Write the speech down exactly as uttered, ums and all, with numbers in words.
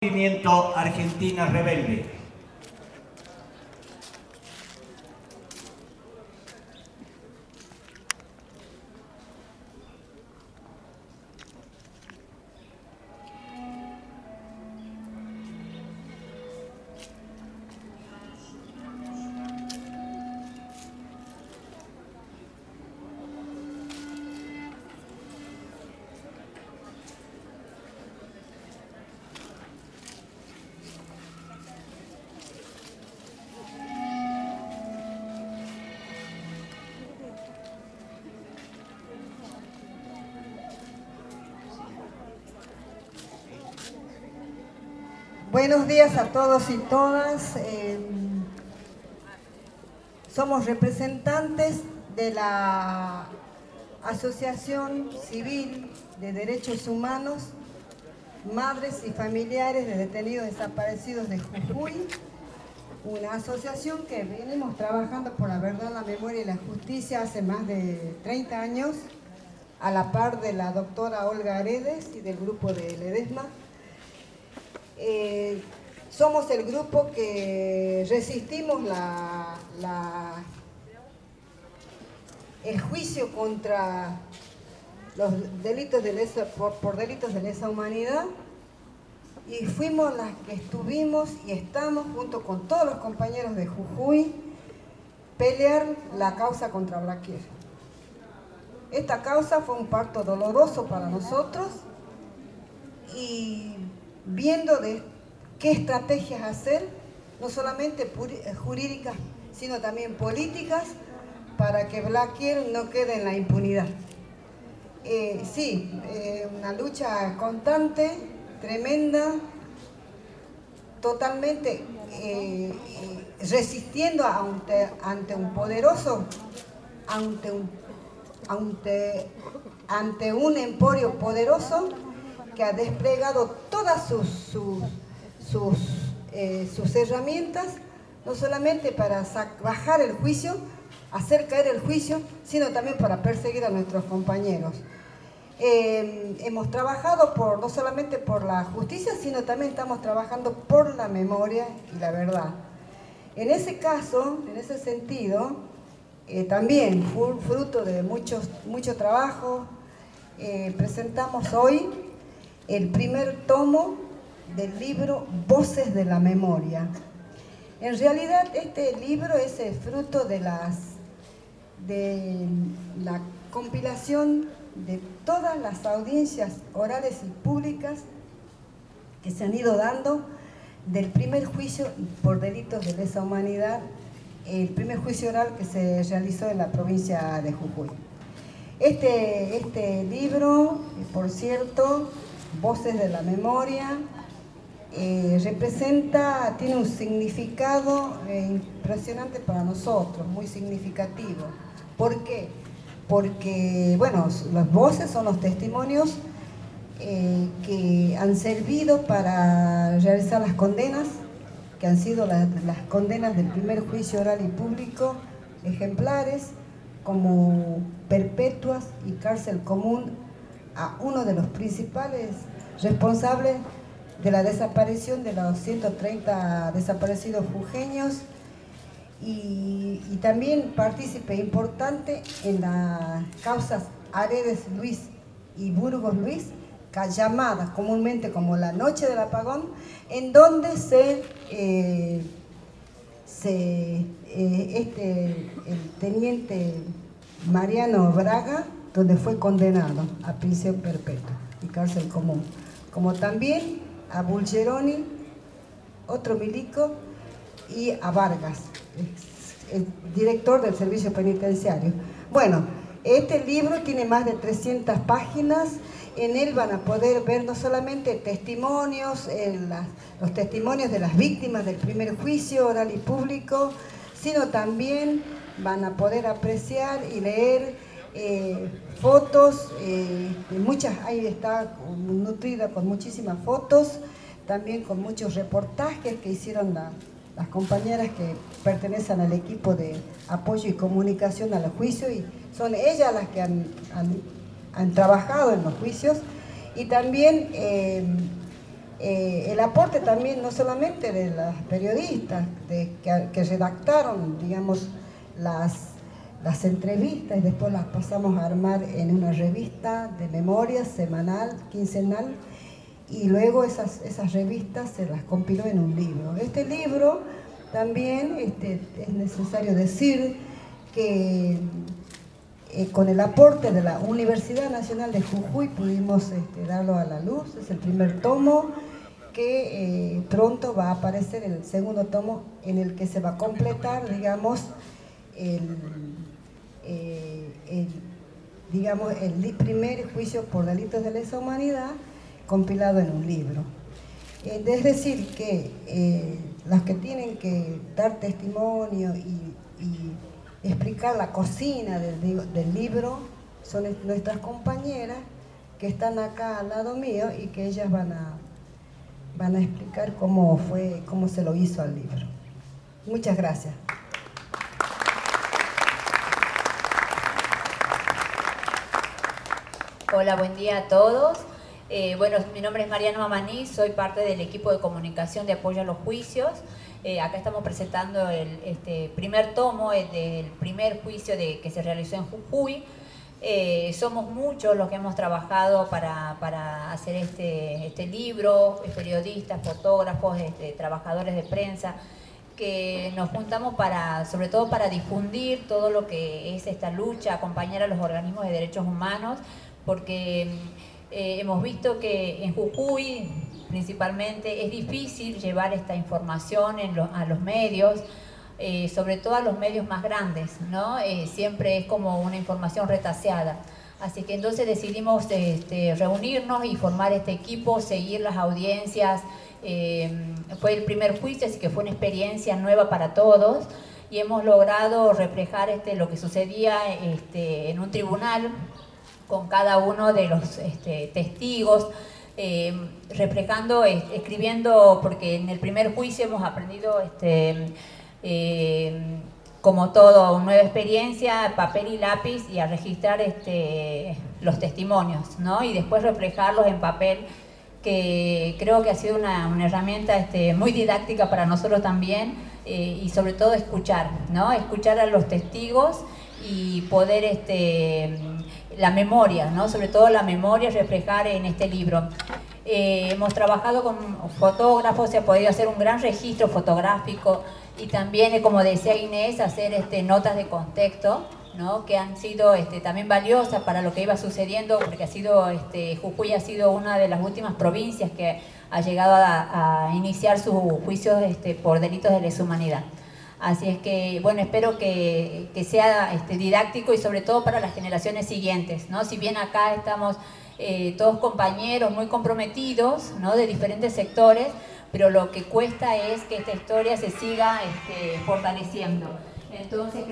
Movimiento Argentina Rebelde. Buenos días a todos y todas. Eh, somos representantes de la Asociación Civil de Derechos Humanos, Madres y Familiares de Detenidos Desaparecidos de Jujuy, una asociación que venimos trabajando por la verdad, la memoria y la justicia hace más de treinta años, a la par de la doctora Olga Aredes y del grupo de Ledesma. Eh, somos el grupo que resistimos la, la, el juicio contra los delitos de lesa, por, por delitos de lesa humanidad, y fuimos las que estuvimos y estamos junto con todos los compañeros de Jujuy pelear la causa contra Blaquier. Esta causa fue un parto doloroso para nosotros, y viendo de qué estrategias hacer, no solamente jurídicas, sino también políticas, para que Blaquier no quede en la impunidad. Eh, sí, eh, una lucha constante, tremenda, totalmente eh, resistiendo ante, ante un poderoso, ante un, ante, ante un emporio poderoso que ha desplegado todas sus, sus, sus, eh, sus herramientas, no solamente para bajar el juicio, hacer caer el juicio, sino también para perseguir a nuestros compañeros. Eh, hemos trabajado por, no solamente por la justicia, sino también estamos trabajando por la memoria y la verdad. En ese caso, en ese sentido, eh, también fue fruto de muchos, mucho trabajo, eh, presentamos hoy el primer tomo del libro Voces de la Memoria. En realidad este libro es el fruto de, las, de la compilación de todas las audiencias orales y públicas que se han ido dando del primer juicio por delitos de lesa humanidad, el primer juicio oral que se realizó en la provincia de Jujuy. Este, este libro, por cierto, Voces de la Memoria, eh, representa, tiene un significado eh, impresionante para nosotros, muy significativo. ¿Por qué? Porque, bueno, las voces son los testimonios eh, que han servido para realizar las condenas, que han sido las, las condenas del primer juicio oral y público, ejemplares, como perpetuas y cárcel común, a uno de los principales responsables de la desaparición de los ciento treinta desaparecidos jujeños, y, y también partícipe importante en las causas Aredes Luis y Burgos Luis, llamadas comúnmente como la Noche del Apagón, en donde se, eh, se eh, este, el teniente Mariano Braga, donde fue condenado a prisión perpetua y cárcel común, como también a Bulgeroni, otro milico, y a Vargas, el director del servicio penitenciario. Bueno, este libro tiene más de trescientas páginas. En él van a poder ver no solamente testimonios, en las, los testimonios de las víctimas del primer juicio oral y público, sino también van a poder apreciar y leer eh, fotos, eh, muchas, ahí está nutrida con muchísimas fotos, también con muchos reportajes que hicieron la, las compañeras que pertenecen al equipo de apoyo y comunicación al juicio, y son ellas las que han, han, han trabajado en los juicios. Y también eh, eh, el aporte también no solamente de las periodistas de, que, que redactaron, digamos, las, las entrevistas y después las pasamos a armar en una revista de memorias semanal, quincenal, y luego esas, esas revistas se las compiló en un libro. Este libro también este, es necesario decir que eh, con el aporte de la Universidad Nacional de Jujuy pudimos este, darlo a la luz. Es el primer tomo, que eh, pronto va a aparecer el segundo tomo, en el que se va a completar, digamos, el, eh, el, digamos, el primer juicio por delitos de lesa humanidad, compilado en un libro. Eh, es decir, que eh, las que tienen que dar testimonio y, y explicar la cocina del, del libro son nuestras compañeras que están acá al lado mío y que ellas van a, van a explicar cómo fue, cómo se lo hizo al libro. Muchas gracias. Hola, buen día a todos. Eh, bueno, mi nombre es Mariana Mamani, soy parte del equipo de comunicación de apoyo a los juicios. Eh, acá estamos presentando el este, primer tomo el del primer juicio de, que se realizó en Jujuy. Eh, somos muchos los que hemos trabajado para, para hacer este, este libro, periodistas, fotógrafos, este, trabajadores de prensa, que nos juntamos para, sobre todo para difundir todo lo que es esta lucha, acompañar a los organismos de derechos humanos, porque Eh, hemos visto que en Jujuy principalmente es difícil llevar esta información en lo, a los medios, eh, sobre todo a los medios más grandes, ¿no? Eh, siempre es como una información retaseada. Así que entonces decidimos este, reunirnos y formar este equipo, seguir las audiencias. Eh, fue el primer juicio, así que fue una experiencia nueva para todos y hemos logrado reflejar este, lo que sucedía este, en un tribunal, con cada uno de los este, testigos, eh, reflejando, eh, escribiendo, porque en el primer juicio hemos aprendido, este, eh, como todo, una nueva experiencia, papel y lápiz, y a registrar este, los testimonios, ¿no? Y después reflejarlos en papel, que creo que ha sido una, una herramienta este, muy didáctica para nosotros también, eh, y sobre todo escuchar, ¿no? Escuchar a los testigos y poder... Este, la memoria, ¿no? Sobre todo la memoria reflejar en este libro. Eh, hemos trabajado con fotógrafos, se ha podido hacer un gran registro fotográfico y también, como decía Inés, hacer este, notas de contexto, ¿no? Que han sido este, también valiosas para lo que iba sucediendo, porque ha sido, este, Jujuy ha sido una de las últimas provincias que ha llegado a, a iniciar sus juicios este, por delitos de lesa humanidad. Así es que, bueno, espero que, que sea este, didáctico y sobre todo para las generaciones siguientes, ¿no? Si bien acá estamos eh, todos compañeros muy comprometidos, ¿no? De diferentes sectores, pero lo que cuesta es que esta historia se siga este, fortaleciendo. Entonces,